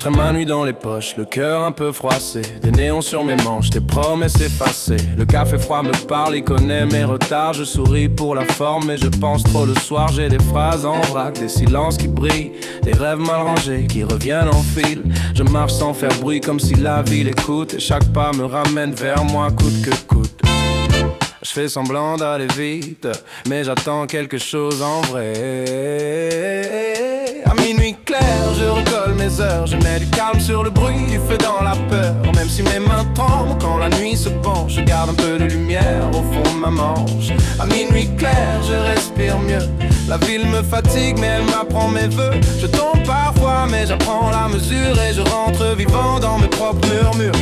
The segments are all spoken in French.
Après ma nuit dans les poches, le cœur un peu froissé, des néons sur mes manches, des promesses effacées. Le café froid me parle, il connaît mes retards. Je souris pour la forme, mais je pense trop le soir. J'ai des phrases en vrac, des silences qui brillent, des rêves mal rangés qui reviennent en fil. Je marche sans faire bruit comme si la ville écoute, et chaque pas me ramène vers moi coûte que coûte. Je fais semblant d'aller vite, mais j'attends quelque chose en vrai. À minuit clair, je recolle mes heures, je mets du calme sur le bruit du feu dans la peur. Même si mes mains tremblent quand la nuit se penche, je garde un peu de lumière au fond de ma manche. À minuit clair, je respire mieux. La ville me fatigue, mais elle m'apprend mes vœux. Je tombe parfois, mais j'apprends la mesure, et je rentre vivant dans mes propres murmures.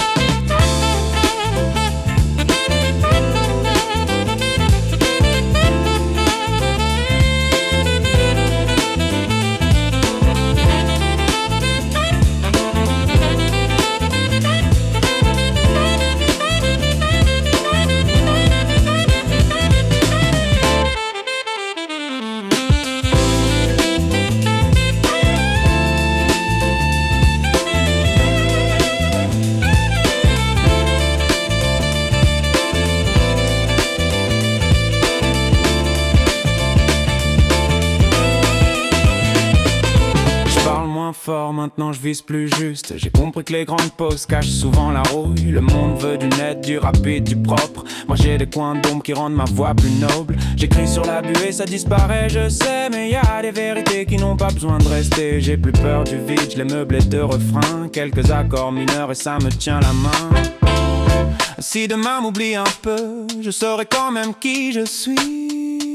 Fort, maintenant je vise plus juste. J'ai compris que les grandes pauses cachent souvent la rouille. Le monde veut du net, du rapide, du propre. Moi j'ai des coins d'ombre qui rendent ma voix plus noble. J'écris sur la buée, ça disparaît, je sais. Mais y a des vérités qui n'ont pas besoin de rester. J'ai plus peur du vide, je les meublais de refrains. Quelques accords mineurs et ça me tient la main. Si demain m'oublie un peu, je saurai quand même qui je suis.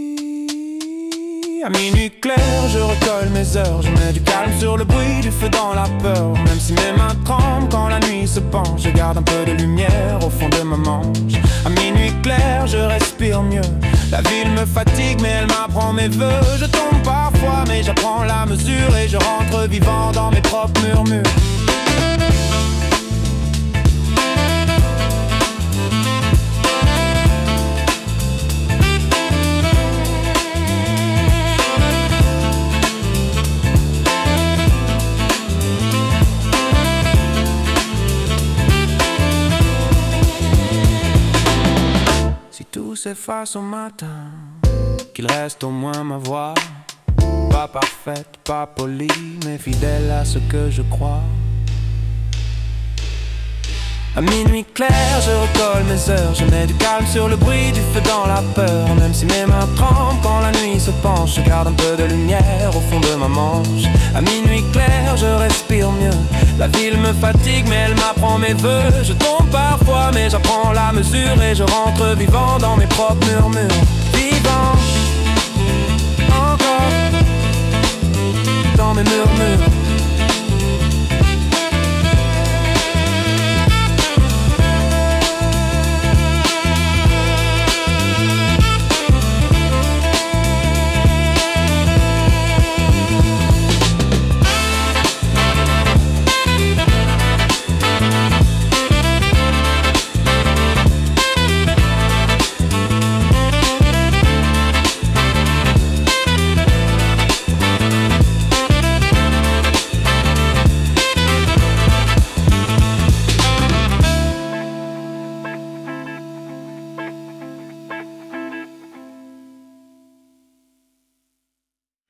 À minuit clair, je recolle mes heures, je mets du calme sur le bruit du feu dans la peur. Même si mes mains tremblent quand la nuit se penche, je garde un peu de lumière au fond de ma manche. À minuit clair, je respire mieux. La ville me fatigue, mais elle m'apprend mes vœux. Je tombe parfois, mais j'apprends la mesure, et je rentre vivant dans mes propres murmures. Tout s'efface au matin, qu'il reste au moins ma voix. Pas parfaite, pas polie, mais fidèle à ce que je crois. À minuit clair, je recolle mes heures, je mets du calme sur le bruit du feu dans la peur. Même si mes mains tremblent quand la nuit se penche, je garde un peu de lumière au fond de ma manche. À minuit clair, je respire mieux. La ville me fatigue, mais elle m'apprend mes vœux. Je tombe parfois, mais j'apprends la mesure, et je rentre vivant dans mes propres murmures. Vivant, encore, dans mes murmures.